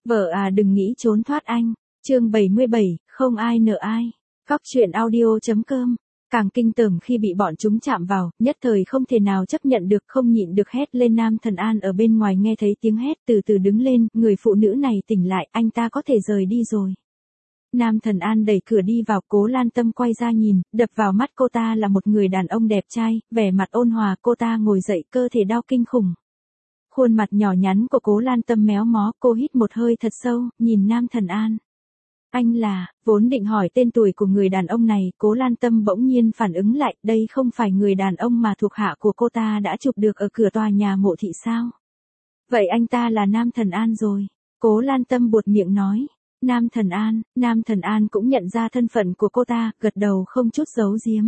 Vợ à đừng nghĩ trốn thoát anh. Chương 77, không ai nợ ai. Cóc truyện audio.com. Càng kinh tởm khi bị bọn chúng chạm vào, nhất thời không thể nào chấp nhận được, không nhịn được hét lên. Nam Thần An ở bên ngoài nghe thấy tiếng hét từ từ đứng lên, người phụ nữ này tỉnh lại, anh ta có thể rời đi rồi. Nam Thần An đẩy cửa đi vào, Cố Lan Tâm quay ra nhìn, đập vào mắt cô ta là một người đàn ông đẹp trai, vẻ mặt ôn hòa. Cô ta ngồi dậy, cơ thể đau kinh khủng. Khuôn mặt nhỏ nhắn của Cố Lan Tâm méo mó, cô hít một hơi thật sâu, nhìn Nam Thần An. Anh là, vốn định hỏi tên tuổi của người đàn ông này, Cố Lan Tâm bỗng nhiên phản ứng lại, đây không phải người đàn ông mà thuộc hạ của cô ta đã chụp được ở cửa tòa nhà mộ thị sao? Vậy anh ta là Nam Thần An rồi. Cố Lan Tâm buột miệng nói. Nam Thần An cũng nhận ra thân phận của cô ta, gật đầu không chút giấu giếm.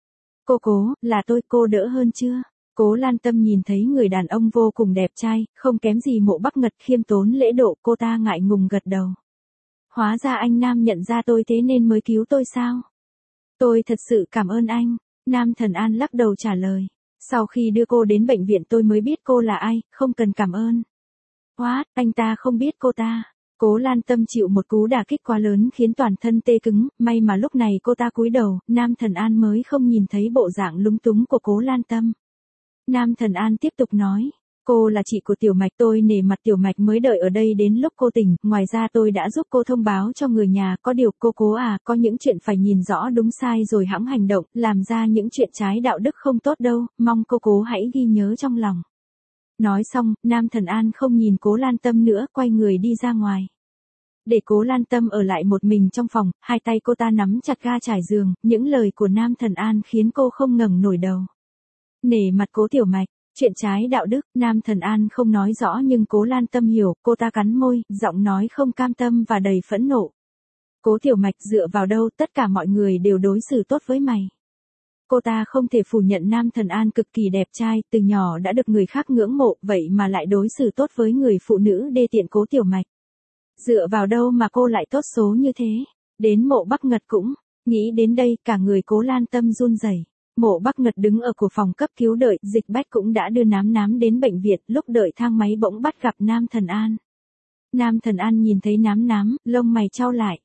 Cố, là tôi, cô đỡ hơn chưa? Cố Lan Tâm nhìn thấy người đàn ông vô cùng đẹp trai, không kém gì Mộ Bắc Ngật, khiêm tốn lễ độ, cô ta ngại ngùng gật đầu. Hóa ra anh Nam nhận ra tôi thế nên mới cứu tôi sao? Tôi thật sự cảm ơn anh. Nam Thần An lắc đầu trả lời. Sau khi đưa cô đến bệnh viện tôi mới biết cô là ai, không cần cảm ơn. What, anh ta không biết cô ta. Cố Lan Tâm chịu một cú đả kích quá lớn khiến toàn thân tê cứng, may mà lúc này cô ta cúi đầu, Nam Thần An mới không nhìn thấy bộ dạng lúng túng của Cố Lan Tâm. Nam Thần An tiếp tục nói, cô là chị của Tiểu Mạch, tôi nể mặt Tiểu Mạch mới đợi ở đây đến lúc cô tỉnh, ngoài ra tôi đã giúp cô thông báo cho người nhà, có điều Cố à, có những chuyện phải nhìn rõ đúng sai rồi hẵng hành động, làm ra những chuyện trái đạo đức không tốt đâu, mong Cố hãy ghi nhớ trong lòng. Nói xong, Nam Thần An không nhìn Cố Lan Tâm nữa, quay người đi ra ngoài. Để Cố Lan Tâm ở lại một mình trong phòng, hai tay cô ta nắm chặt ga trải giường, những lời của Nam Thần An khiến cô không ngẩng nổi đầu. Nể mặt Cố Tiểu Mạch, chuyện trái đạo đức, Nam Thần An không nói rõ nhưng Cố Lan Tâm hiểu, cô ta cắn môi, giọng nói không cam tâm và đầy phẫn nộ. Cố Tiểu Mạch, dựa vào đâu, tất cả mọi người đều đối xử tốt với mày. Cô ta không thể phủ nhận Nam Thần An cực kỳ đẹp trai, từ nhỏ đã được người khác ngưỡng mộ, vậy mà lại đối xử tốt với người phụ nữ đê tiện Cố Tiểu Mạch. Dựa vào đâu mà cô lại tốt số như thế? Đến Mộ Bắc Ngật cũng, nghĩ đến đây, cả người Cố Lan Tâm run rẩy. Mộ Bắc Ngật đứng ở cửa phòng cấp cứu đợi, Dịch Bách cũng đã đưa Nám đến bệnh viện, lúc đợi thang máy bỗng bắt gặp Nam Thần An. Nam Thần An nhìn thấy Nám, lông mày chau lại.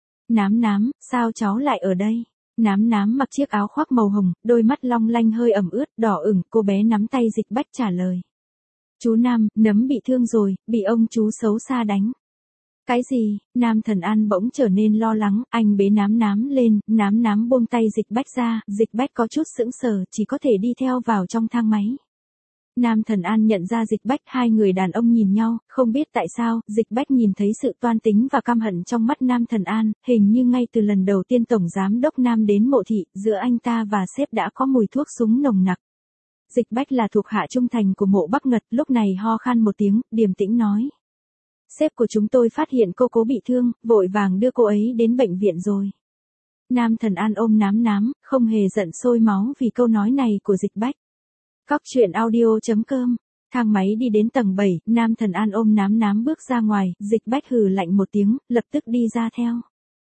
Nám, sao cháu lại ở đây? Nám mặc chiếc áo khoác màu hồng, đôi mắt long lanh hơi ẩm ướt, đỏ ửng, cô bé nắm tay Dịch Bách trả lời. Chú Nam, Nấm bị thương rồi, bị ông chú xấu xa đánh. Cái gì? Nam Thần An bỗng trở nên lo lắng, anh bế Nám lên, Nám buông tay Dịch Bách ra, Dịch Bách có chút sững sờ, chỉ có thể đi theo vào trong thang máy. Nam Thần An nhận ra Dịch Bách, hai người đàn ông nhìn nhau, không biết tại sao, Dịch Bách nhìn thấy sự toan tính và căm hận trong mắt Nam Thần An, hình như ngay từ lần đầu tiên Tổng Giám Đốc Nam đến mộ thị, giữa anh ta và sếp đã có mùi thuốc súng nồng nặc. Dịch Bách là thuộc hạ trung thành của Mộ Bắc Ngật, lúc này ho khan một tiếng, điềm tĩnh nói. Sếp của chúng tôi phát hiện Cố bị thương, vội vàng đưa cô ấy đến bệnh viện rồi. Nam Thần An ôm Nám, không hề giận sôi máu vì câu nói này của Dịch Bách. Cóc truyện audio.com. Thang máy đi đến tầng 7, Nam Thần An ôm Nám bước ra ngoài, Dịch Bách hừ lạnh một tiếng, lập tức đi ra theo.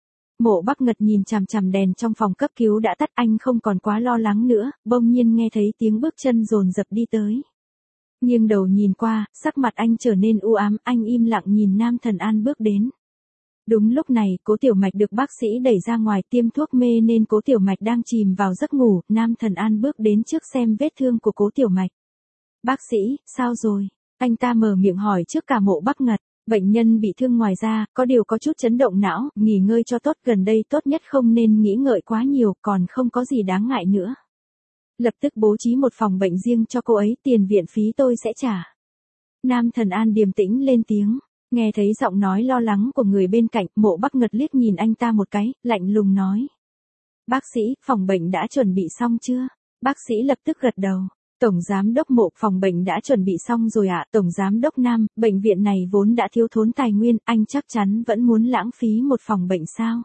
Mộ Bắc Ngật nhìn chằm chằm đèn trong phòng cấp cứu đã tắt, anh không còn quá lo lắng nữa, bỗng nhiên nghe thấy tiếng bước chân dồn dập đi tới. Nghiêng đầu nhìn qua, sắc mặt anh trở nên u ám, anh im lặng nhìn Nam Thần An bước đến. Đúng lúc này, Cố Tiểu Mạch được bác sĩ đẩy ra ngoài tiêm thuốc mê nên Cố Tiểu Mạch đang chìm vào giấc ngủ, Nam Thần An bước đến trước xem vết thương của Cố Tiểu Mạch. Bác sĩ, sao rồi? Anh ta mở miệng hỏi trước cả Mộ Bắc Ngật. Bệnh nhân bị thương ngoài da, có điều có chút chấn động não, nghỉ ngơi cho tốt, gần đây tốt nhất không nên nghĩ ngợi quá nhiều, còn không có gì đáng ngại nữa. Lập tức bố trí một phòng bệnh riêng cho cô ấy, tiền viện phí tôi sẽ trả. Nam Thần An điềm tĩnh lên tiếng, nghe thấy giọng nói lo lắng của người bên cạnh, Mộ Bắc Ngật liếc nhìn anh ta một cái, lạnh lùng nói. Bác sĩ, phòng bệnh đã chuẩn bị xong chưa? Bác sĩ lập tức gật đầu. Tổng Giám Đốc Mộ, phòng bệnh đã chuẩn bị xong rồi ạ. Tổng Giám Đốc Nam, bệnh viện này vốn đã thiếu thốn tài nguyên, anh chắc chắn vẫn muốn lãng phí một phòng bệnh sao?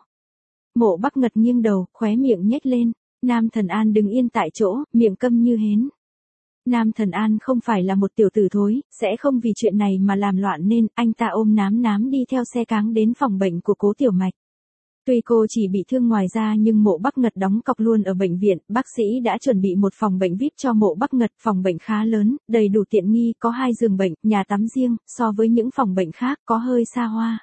Mộ Bắc Ngật nghiêng đầu, khóe miệng nhếch lên. Nam Thần An đứng yên tại chỗ, miệng câm như hến. Nam Thần An không phải là một tiểu tử thối, sẽ không vì chuyện này mà làm loạn nên, anh ta ôm Nám đi theo xe cáng đến phòng bệnh của Cố Tiểu Mạch. Tuy cô chỉ bị thương ngoài da nhưng Mộ Bắc Ngật đóng cọc luôn ở bệnh viện, bác sĩ đã chuẩn bị một phòng bệnh VIP cho Mộ Bắc Ngật, phòng bệnh khá lớn, đầy đủ tiện nghi, có 2 giường bệnh, nhà tắm riêng, so với những phòng bệnh khác có hơi xa hoa.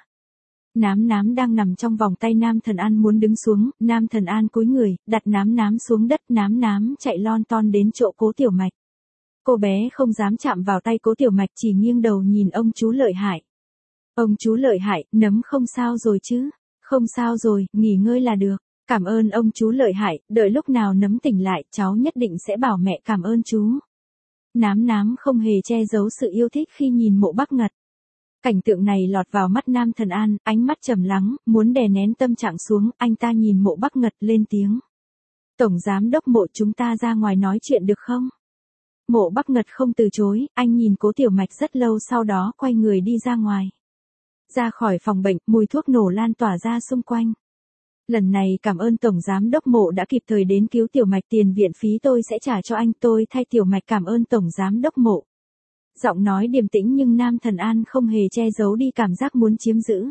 Nám Nám đang nằm trong vòng tay Nam Thần An muốn đứng xuống, Nam Thần An cúi người, đặt Nám Nám xuống đất, Nám Nám chạy lon ton đến chỗ Cố Tiểu Mạch. Cô bé không dám chạm vào tay Cố Tiểu Mạch, chỉ nghiêng đầu nhìn ông chú lợi hại. Ông chú lợi hại, nấm không sao rồi chứ? Không sao rồi, nghỉ ngơi là được. Cảm ơn ông chú lợi hại, đợi lúc nào nấm tỉnh lại, cháu nhất định sẽ bảo mẹ cảm ơn chú. Nám Nám không hề che giấu sự yêu thích khi nhìn Mộ Bắc Ngật. Cảnh tượng này lọt vào mắt Nam Thần An, ánh mắt trầm lắng, muốn đè nén tâm trạng xuống, anh ta nhìn Mộ Bắc Ngật lên tiếng. Tổng giám đốc Mộ, chúng ta ra ngoài nói chuyện được không? Mộ Bắc Ngật không từ chối, anh nhìn Cố Tiểu Mạch rất lâu sau đó quay người đi ra ngoài. Ra khỏi phòng bệnh, mùi thuốc nổ lan tỏa ra xung quanh. Lần này cảm ơn Tổng Giám đốc Mộ đã kịp thời đến cứu Tiểu Mạch, tiền viện phí tôi sẽ trả cho anh, tôi thay Tiểu Mạch cảm ơn Tổng Giám đốc Mộ. Giọng nói điềm tĩnh nhưng Nam Thần An không hề che giấu đi cảm giác muốn chiếm giữ.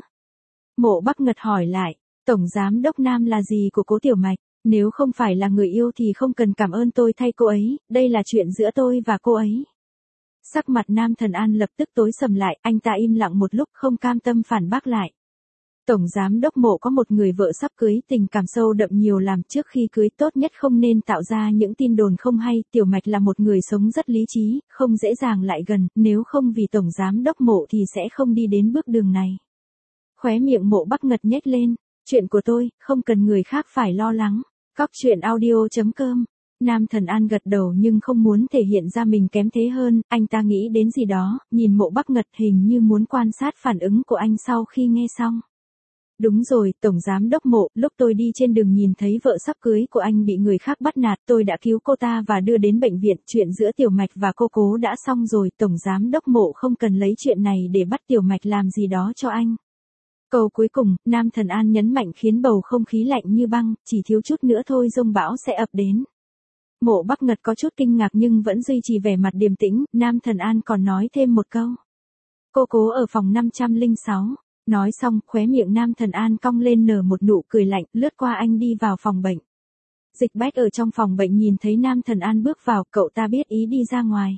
Mộ Bắc Ngật hỏi lại, Tổng Giám đốc Nam là gì của Cố Tiểu Mạch? Nếu không phải là người yêu thì không cần cảm ơn tôi thay cô ấy, đây là chuyện giữa tôi và cô ấy. Sắc mặt Nam Thần An lập tức tối sầm lại, anh ta im lặng một lúc không cam tâm phản bác lại. Tổng Giám đốc Mộ có một người vợ sắp cưới, tình cảm sâu đậm nhiều làm, trước khi cưới tốt nhất không nên tạo ra những tin đồn không hay, Tiểu Mạch là một người sống rất lý trí, không dễ dàng lại gần, nếu không vì Tổng Giám đốc Mộ thì sẽ không đi đến bước đường này. Khóe miệng Mộ Bắc Ngật nhếch lên, chuyện của tôi, không cần người khác phải lo lắng. Cóc truyện audio.com. Nam Thần An gật đầu nhưng không muốn thể hiện ra mình kém thế hơn, anh ta nghĩ đến gì đó, nhìn Mộ Bắc Ngật hình như muốn quan sát phản ứng của anh sau khi nghe xong. Đúng rồi, Tổng Giám đốc Mộ, lúc tôi đi trên đường nhìn thấy vợ sắp cưới của anh bị người khác bắt nạt, tôi đã cứu cô ta và đưa đến bệnh viện, chuyện giữa Tiểu Mạch và cô Cố đã xong rồi, Tổng Giám đốc Mộ không cần lấy chuyện này để bắt Tiểu Mạch làm gì đó cho anh. Câu cuối cùng, Nam Thần An nhấn mạnh khiến bầu không khí lạnh như băng, chỉ thiếu chút nữa thôi giông bão sẽ ập đến. Mộ Bắc Ngật có chút kinh ngạc nhưng vẫn duy trì vẻ mặt điềm tĩnh, Nam Thần An còn nói thêm một câu. Cô Cố ở phòng 506. Nói xong, khóe miệng Nam Thần An cong lên nở một nụ cười lạnh, lướt qua anh đi vào phòng bệnh. Dịch Bách ở trong phòng bệnh nhìn thấy Nam Thần An bước vào, cậu ta biết ý đi ra ngoài.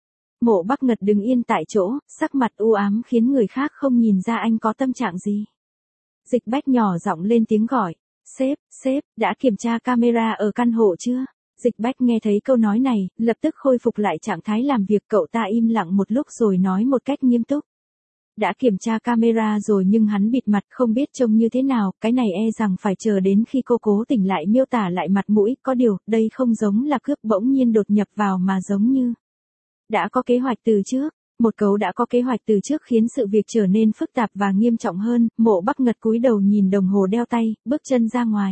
Mộ Bắc Ngật đứng yên tại chỗ, sắc mặt u ám khiến người khác không nhìn ra anh có tâm trạng gì. Dịch Bách nhỏ giọng lên tiếng gọi, sếp, đã kiểm tra camera ở căn hộ chưa? Dịch Bách nghe thấy câu nói này, lập tức khôi phục lại trạng thái làm việc, cậu ta im lặng một lúc rồi nói một cách nghiêm túc. Đã kiểm tra camera rồi nhưng hắn bịt mặt không biết trông như thế nào, cái này e rằng phải chờ đến khi cô Cố tỉnh lại miêu tả lại mặt mũi, có điều, đây không giống là cướp bỗng nhiên đột nhập vào mà giống như đã có kế hoạch từ trước. Một câu đã có kế hoạch từ trước khiến sự việc trở nên phức tạp và nghiêm trọng hơn, Mộ Bắc Ngật cúi đầu nhìn đồng hồ đeo tay, bước chân ra ngoài.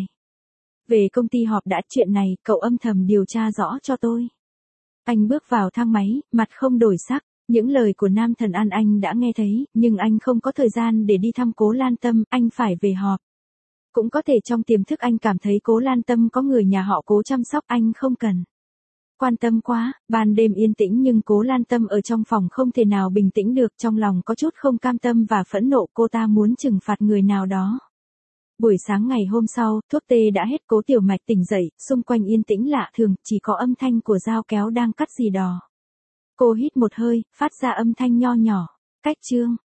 Về công ty họp đã, chuyện này, cậu âm thầm điều tra rõ cho tôi. Anh bước vào thang máy, mặt không đổi sắc, những lời của Nam Thần An anh đã nghe thấy, nhưng anh không có thời gian để đi thăm Cố Lan Tâm, anh phải về họp. Cũng có thể trong tiềm thức anh cảm thấy Cố Lan Tâm có người nhà họ Cố chăm sóc, anh không cần quan tâm quá. Ban đêm yên tĩnh nhưng Cố Lan Tâm ở trong phòng không thể nào bình tĩnh được, trong lòng có chút không cam tâm và phẫn nộ, cô ta muốn trừng phạt người nào đó. Buổi sáng ngày hôm sau, thuốc tê đã hết, Cố Tiểu Mạch tỉnh dậy, xung quanh yên tĩnh lạ thường, chỉ có âm thanh của dao kéo đang cắt gì đó. Cô hít một hơi, phát ra âm thanh nho nhỏ, cách chương.